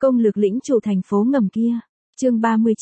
Công lược lĩnh chủ thành phố ngầm kia. Chương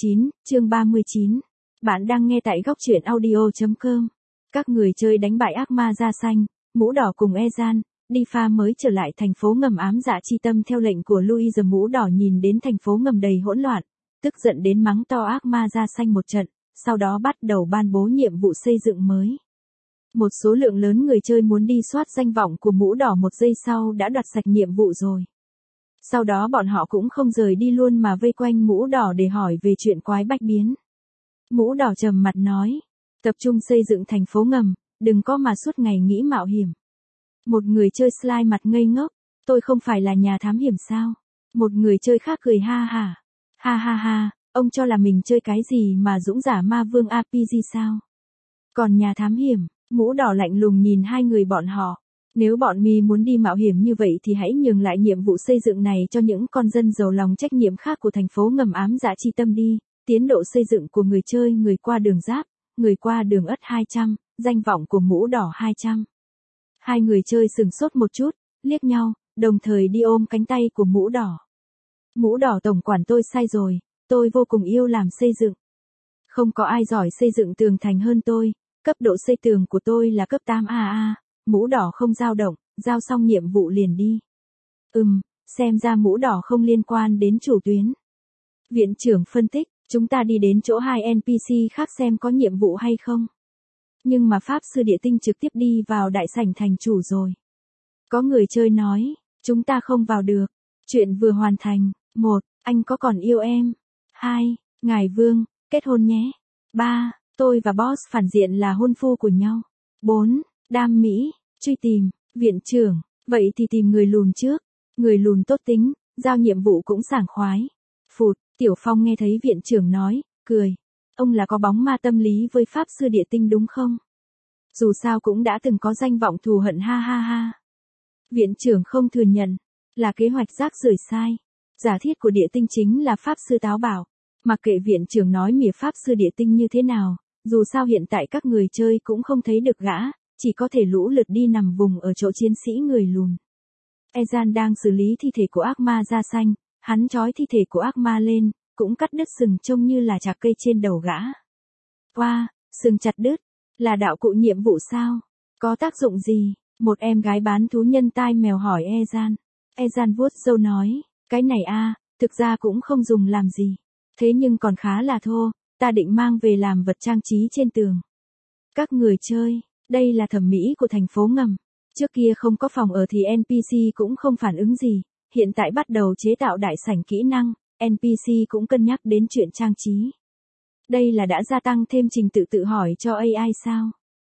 39. Bạn đang nghe tại góc truyện audio.com. Các người chơi đánh bại ác ma da xanh, mũ đỏ cùng Ezan, Difa mới trở lại thành phố ngầm ám dạ chi tâm theo lệnh của Louise. Mũ đỏ nhìn đến thành phố ngầm đầy hỗn loạn, tức giận đến mắng to ác ma da xanh một trận, sau đó bắt đầu ban bố nhiệm vụ xây dựng mới. Một số lượng lớn người chơi muốn đi soát danh vọng của mũ đỏ một giây sau đã đoạt sạch nhiệm vụ rồi. Sau đó bọn họ cũng không rời đi luôn mà vây quanh mũ đỏ để hỏi về chuyện quái bách biến. Mũ đỏ trầm mặt nói, tập trung xây dựng thành phố ngầm, đừng có mà suốt ngày nghĩ mạo hiểm. Một người chơi slide mặt ngây ngốc, tôi không phải là nhà thám hiểm sao? Một người chơi khác cười ha ha, ông cho là mình chơi cái gì mà dũng giả ma vương RPG sao? Còn nhà thám hiểm, mũ đỏ lạnh lùng nhìn hai người bọn họ. Nếu bọn mi muốn đi mạo hiểm như vậy thì hãy nhường lại nhiệm vụ xây dựng này cho những con dân giàu lòng trách nhiệm khác của thành phố ngầm ám dạ chi tâm đi. Tiến độ xây dựng của người chơi người qua đường giáp, người qua đường ất 200, danh vọng của mũ đỏ 200. Hai người chơi sừng sốt một chút, liếc nhau, đồng thời đi ôm cánh tay của mũ đỏ. Mũ đỏ tổng quản, tôi sai rồi, tôi vô cùng yêu làm xây dựng. Không có ai giỏi xây dựng tường thành hơn tôi, cấp độ xây tường của tôi là cấp 8 AA. Mũ đỏ không dao động, giao xong nhiệm vụ liền đi. Xem ra mũ đỏ không liên quan đến chủ tuyến. Viện trưởng phân tích, chúng ta đi đến chỗ 2 NPC khác xem có nhiệm vụ hay không. Nhưng mà Pháp Sư Địa Tinh trực tiếp đi vào đại sảnh thành chủ rồi. Có người chơi nói, chúng ta không vào được. Chuyện vừa hoàn thành. 1. Anh có còn yêu em? 2. Ngài Vương, kết hôn nhé. 3. Tôi và boss phản diện là hôn phu của nhau. 4. Đam mỹ, truy tìm, viện trưởng, vậy thì tìm người lùn trước. Người lùn tốt tính, giao nhiệm vụ cũng sảng khoái. Phụt, Tiểu Phong nghe thấy viện trưởng nói, cười. Ông là có bóng ma tâm lý với Pháp Sư Địa Tinh đúng không? Dù sao cũng đã từng có danh vọng thù hận ha. Viện trưởng không thừa nhận, là kế hoạch rác rưởi sai. Giả thiết của Địa Tinh chính là Pháp Sư táo bạo. Mặc kệ viện trưởng nói mỉa Pháp Sư Địa Tinh như thế nào, dù sao hiện tại các người chơi cũng không thấy được gã. Chỉ có thể lũ lượt đi nằm vùng ở chỗ chiến sĩ người lùn. Ezan đang xử lý thi thể của ác ma da xanh, hắn trói thi thể của ác ma lên, cũng cắt đứt sừng trông như là chạc cây trên đầu gã. Wow, sừng chặt đứt, là đạo cụ nhiệm vụ sao? Có tác dụng gì? Một em gái bán thú nhân tai mèo hỏi Ezan. Ezan vuốt râu nói, cái này thực ra cũng không dùng làm gì. Thế nhưng còn khá là thô, ta định mang về làm vật trang trí trên tường. Các người chơi. Đây là thẩm mỹ của thành phố ngầm. Trước kia không có phòng ở thì NPC cũng không phản ứng gì. Hiện tại bắt đầu chế tạo đại sảnh kỹ năng, NPC cũng cân nhắc đến chuyện trang trí. Đây là đã gia tăng thêm trình tự hỏi cho AI sao?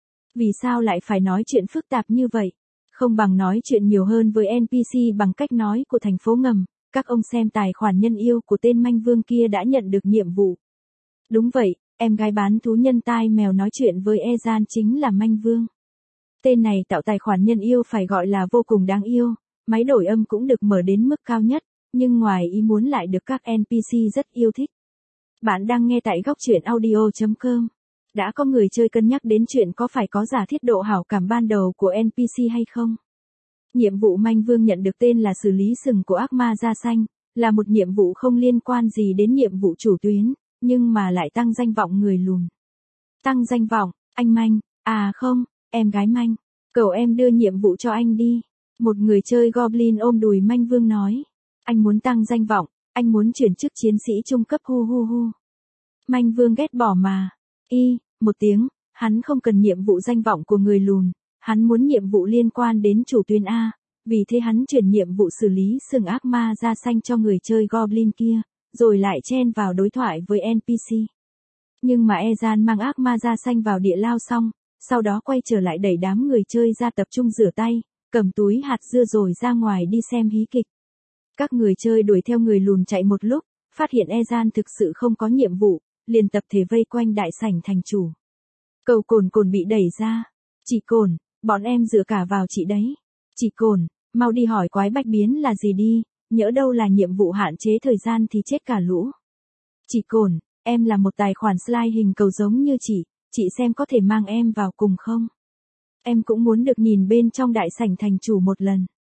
Vì sao lại phải nói chuyện phức tạp như vậy? Không bằng nói chuyện nhiều hơn với NPC bằng cách nói của thành phố ngầm. Các ông xem tài khoản nhân yêu của tên manh vương kia đã nhận được nhiệm vụ. Đúng vậy. Em gái bán thú nhân tai mèo nói chuyện với Ezan chính là manh vương. Tên này tạo tài khoản nhân yêu phải gọi là vô cùng đáng yêu, máy đổi âm cũng được mở đến mức cao nhất, nhưng ngoài ý muốn lại được các NPC rất yêu thích. Bạn đang nghe tại góc truyện audio.com. Đã có người chơi cân nhắc đến chuyện có phải có giả thiết độ hảo cảm ban đầu của NPC hay không? Nhiệm vụ manh vương nhận được tên là xử lý sừng của ác ma da xanh, là một nhiệm vụ không liên quan gì đến nhiệm vụ chủ tuyến. Nhưng mà lại tăng danh vọng người lùn. Tăng danh vọng, anh manh, không, em gái manh, cậu em đưa nhiệm vụ cho anh đi. Một người chơi Goblin ôm đùi manh vương nói. Anh muốn tăng danh vọng, anh muốn chuyển chức chiến sĩ trung cấp hu. Manh vương ghét bỏ mà. Một tiếng, hắn không cần nhiệm vụ danh vọng của người lùn, hắn muốn nhiệm vụ liên quan đến chủ tuyến A. Vì thế hắn chuyển nhiệm vụ xử lý sừng ác ma da xanh cho người chơi Goblin kia. Rồi lại chen vào đối thoại với NPC. Nhưng mà Ezan mang ác ma da xanh vào địa lao xong, sau đó quay trở lại đẩy đám người chơi ra tập trung rửa tay, cầm túi hạt dưa rồi ra ngoài đi xem hí kịch. Các người chơi đuổi theo người lùn chạy một lúc, phát hiện Ezan thực sự không có nhiệm vụ, liền tập thể vây quanh đại sảnh thành chủ. Cầu Cồn bị đẩy ra. Chị Cồn, bọn em dựa cả vào chị đấy. Chị Cồn, mau đi hỏi quái bách biến là gì đi. Nhỡ đâu là nhiệm vụ hạn chế thời gian thì chết cả lũ. Chị Cồn, em là một tài khoản slide hình cầu giống như chị xem có thể mang em vào cùng không? Em cũng muốn được nhìn bên trong đại sảnh thành chủ một lần.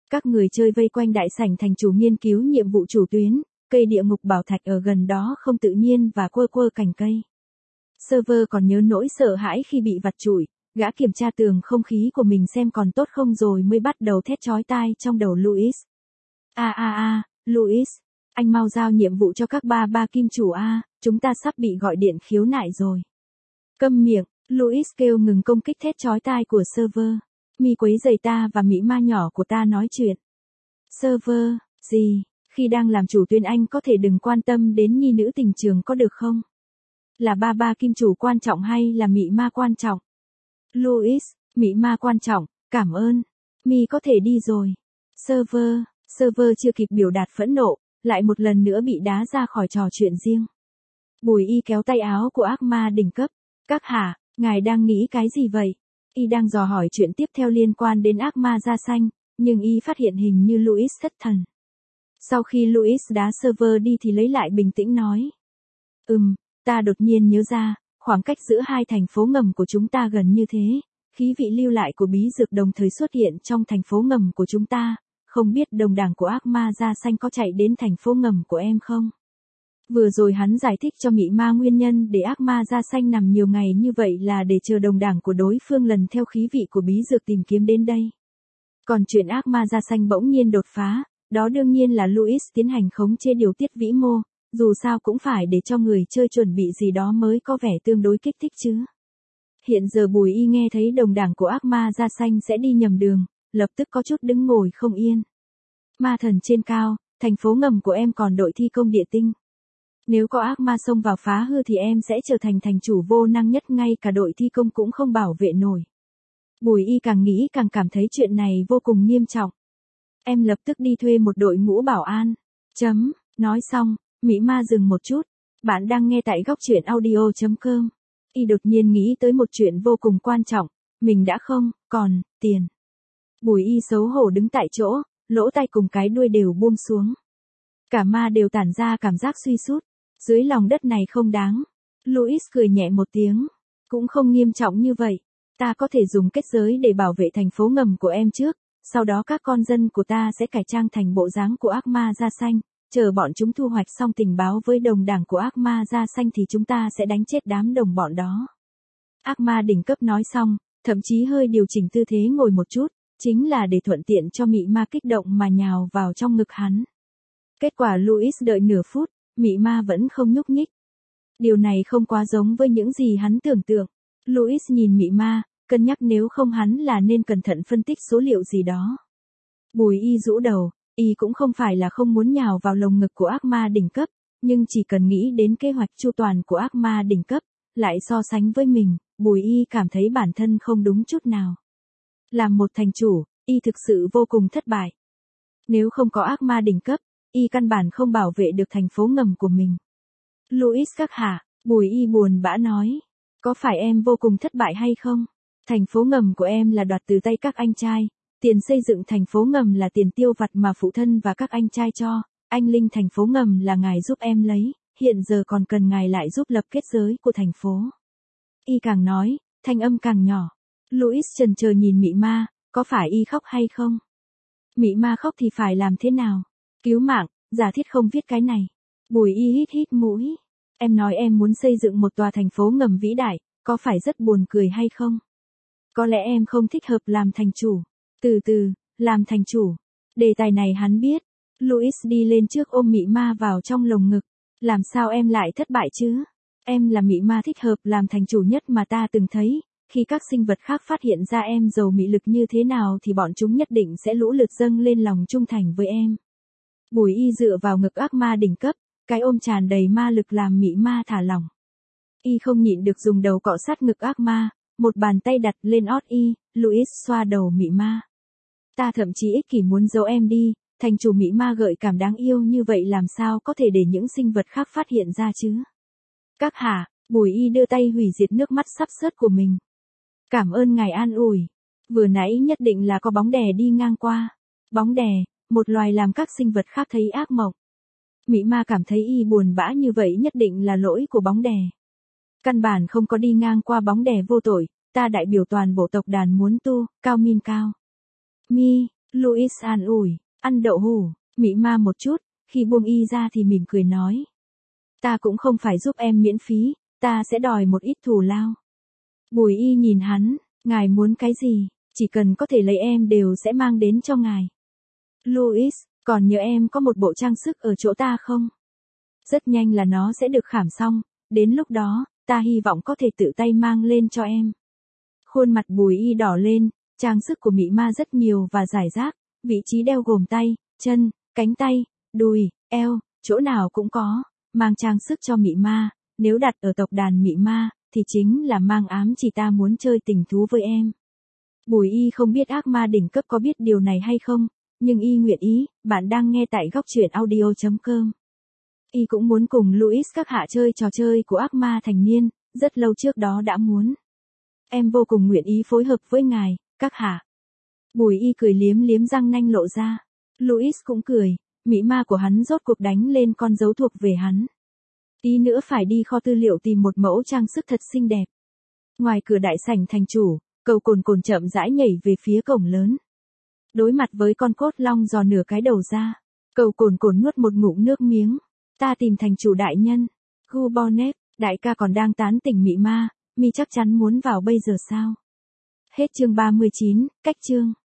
Các người chơi vây quanh đại sảnh thành chủ nghiên cứu nhiệm vụ chủ tuyến, cây địa ngục bảo thạch ở gần đó không tự nhiên và quơ quơ cành cây. Server còn nhớ nỗi sợ hãi khi bị vặt chủi, gã kiểm tra tường không khí của mình xem còn tốt không rồi mới bắt đầu thét chói tai trong đầu Louis. Louis, anh mau giao nhiệm vụ cho các ba kim chủ chúng ta sắp bị gọi điện khiếu nại rồi. Câm miệng, Louis kêu ngừng công kích thét chói tai của server. Mi quấy rầy ta và mỹ ma nhỏ của ta nói chuyện. Server, gì, khi đang làm chủ tuyến anh có thể đừng quan tâm đến nhi nữ tình trường có được không? Là ba kim chủ quan trọng hay là mỹ ma quan trọng? Louis, mỹ ma quan trọng, cảm ơn. Mi có thể đi rồi. Server chưa kịp biểu đạt phẫn nộ, lại một lần nữa bị đá ra khỏi trò chuyện riêng. Bùi Y kéo tay áo của ác ma đỉnh cấp. Các hạ, ngài đang nghĩ cái gì vậy? Y đang dò hỏi chuyện tiếp theo liên quan đến ác ma da xanh, nhưng Y phát hiện hình như Louis thất thần. Sau khi Louis đá server đi thì lấy lại bình tĩnh nói. Ta đột nhiên nhớ ra, khoảng cách giữa hai thành phố ngầm của chúng ta gần như thế, khí vị lưu lại của bí dược đồng thời xuất hiện trong thành phố ngầm của chúng ta, không biết đồng đảng của ác ma da xanh có chạy đến thành phố ngầm của em không? Vừa rồi hắn giải thích cho mị ma nguyên nhân để ác ma da xanh nằm nhiều ngày như vậy là để chờ đồng đảng của đối phương lần theo khí vị của bí dược tìm kiếm đến đây. Còn chuyện ác ma da xanh bỗng nhiên đột phá, đó đương nhiên là Louis tiến hành khống chế điều tiết vĩ mô, dù sao cũng phải để cho người chơi chuẩn bị gì đó mới có vẻ tương đối kích thích chứ. Hiện giờ Bùi Y nghe thấy đồng đảng của ác ma da xanh sẽ đi nhầm đường, lập tức có chút đứng ngồi không yên. Ma thần trên cao, thành phố ngầm của em còn đội thi công địa tinh. Nếu có ác ma xông vào phá hư thì em sẽ trở thành thành chủ vô năng nhất, ngay cả đội thi công cũng không bảo vệ nổi. Bùi Y càng nghĩ càng cảm thấy chuyện này vô cùng nghiêm trọng. Em lập tức đi thuê một đội ngũ bảo an. Nói xong, mỹ ma dừng một chút. Bạn đang nghe tại góc truyện audio.com. Y đột nhiên nghĩ tới một chuyện vô cùng quan trọng. Mình đã không còn tiền. Bùi Y xấu hổ đứng tại chỗ, lỗ tai cùng cái đuôi đều buông xuống. Cả ma đều tản ra cảm giác suy sút. Dưới lòng đất này không đáng. Louis cười nhẹ một tiếng. Cũng không nghiêm trọng như vậy. Ta có thể dùng kết giới để bảo vệ thành phố ngầm của em trước. Sau đó các con dân của ta sẽ cải trang thành bộ dáng của ác ma da xanh. Chờ bọn chúng thu hoạch xong tình báo với đồng đảng của ác ma da xanh thì chúng ta sẽ đánh chết đám đồng bọn đó. Ác ma đỉnh cấp nói xong, thậm chí hơi điều chỉnh tư thế ngồi một chút, chính là để thuận tiện cho mị ma kích động mà nhào vào trong ngực hắn. Kết quả Louis đợi nửa phút, mị ma vẫn không nhúc nhích. Điều này không quá giống với những gì hắn tưởng tượng. Louis nhìn mị ma, cân nhắc nếu không hắn là nên cẩn thận phân tích số liệu gì đó. Bùi Y rũ đầu, Y cũng không phải là không muốn nhào vào lồng ngực của ác ma đỉnh cấp, nhưng chỉ cần nghĩ đến kế hoạch chu toàn của ác ma đỉnh cấp, lại so sánh với mình, Bùi Y cảm thấy bản thân không đúng chút nào. Làm một thành chủ, Y thực sự vô cùng thất bại. Nếu không có ác ma đỉnh cấp, Y căn bản không bảo vệ được thành phố ngầm của mình. Louis các hạ, Bùi Y buồn bã nói. Có phải em vô cùng thất bại hay không? Thành phố ngầm của em là đoạt từ tay các anh trai. Tiền xây dựng thành phố ngầm là tiền tiêu vặt mà phụ thân và các anh trai cho. Anh linh thành phố ngầm là ngài giúp em lấy. Hiện giờ còn cần ngài lại giúp lập kết giới của thành phố. Y càng nói, thanh âm càng nhỏ. Louis chần chờ nhìn mị ma, có phải Y khóc hay không? Mị ma khóc thì phải làm thế nào? Cứu mạng, giả thiết không viết cái này. Bùi Y hít hít mũi. Em nói em muốn xây dựng một tòa thành phố ngầm vĩ đại, có phải rất buồn cười hay không? Có lẽ em không thích hợp làm thành chủ. Từ từ, làm thành chủ. Đề tài này hắn biết. Louis đi lên trước ôm mị ma vào trong lồng ngực. Làm sao em lại thất bại chứ? Em là mị ma thích hợp làm thành chủ nhất mà ta từng thấy. Khi các sinh vật khác phát hiện ra em giàu mị lực như thế nào thì bọn chúng nhất định sẽ lũ lượt dâng lên lòng trung thành với em. Bùi Y dựa vào ngực ác ma đỉnh cấp. Cái ôm tràn đầy ma lực làm mị ma thả lỏng. Y không nhịn được dùng đầu cọ sát ngực ác ma. Một bàn tay đặt lên ót Y, Louis xoa đầu mị ma. Ta thậm chí ích kỷ muốn giấu em đi, thành chủ mị ma gợi cảm đáng yêu như vậy làm sao có thể để những sinh vật khác phát hiện ra chứ? Các hạ, Bùi Y đưa tay hủy diệt nước mắt sắp sướt của mình. Cảm ơn ngài an ủi. Vừa nãy nhất định là có bóng đè đi ngang qua. Bóng đè, một loài làm các sinh vật khác thấy ác mộng. Mị ma cảm thấy Y buồn bã như vậy nhất định là lỗi của bóng đè. Căn bản không có đi ngang qua bóng đè vô tội, ta đại biểu toàn bộ tộc đàn muốn tu, cao min cao. Mi, Louis an ủi, ăn đậu hũ, mị ma một chút, khi buông y ra thì mỉm cười nói. Ta cũng không phải giúp em miễn phí, ta sẽ đòi một ít thù lao. Bùi y nhìn hắn, ngài muốn cái gì, chỉ cần có thể lấy em đều sẽ mang đến cho ngài. Louis, còn nhớ em có một bộ trang sức ở chỗ ta không? Rất nhanh là nó sẽ được khảm xong, đến lúc đó, ta hy vọng có thể tự tay mang lên cho em. Khuôn mặt Bùi y đỏ lên, trang sức của mị ma rất nhiều và rải rác, vị trí đeo gồm tay, chân, cánh tay, đùi, eo, chỗ nào cũng có, mang trang sức cho mị ma, nếu đặt ở tộc đàn mị ma, thì chính là mang ám chỉ ta muốn chơi tình thú với em. Bùi y không biết ác ma đỉnh cấp có biết điều này hay không, nhưng y nguyện ý. Bạn đang nghe tại góc truyện audio.com. Y cũng muốn cùng Louis các hạ chơi trò chơi của ác ma thành niên, rất lâu trước đó đã muốn. Em vô cùng nguyện ý phối hợp với ngài, các hạ. Bùi y cười liếm liếm răng nanh lộ ra. Louis cũng cười, mị ma của hắn rốt cuộc đánh lên con dấu thuộc về hắn. Tí nữa phải đi kho tư liệu tìm một mẫu trang sức thật xinh đẹp. Ngoài cửa đại sảnh thành chủ, Cầu Cồn Cồn chậm rãi nhảy về phía cổng lớn. Đối mặt với con cốt long dò nửa cái đầu ra, Cầu Cồn Cồn nuốt một ngụm nước miếng. Ta tìm thành chủ đại nhân. Gu Bonnet, đại ca còn đang tán tỉnh mị ma, mi chắc chắn muốn vào bây giờ sao? Hết chương 39, cách chương.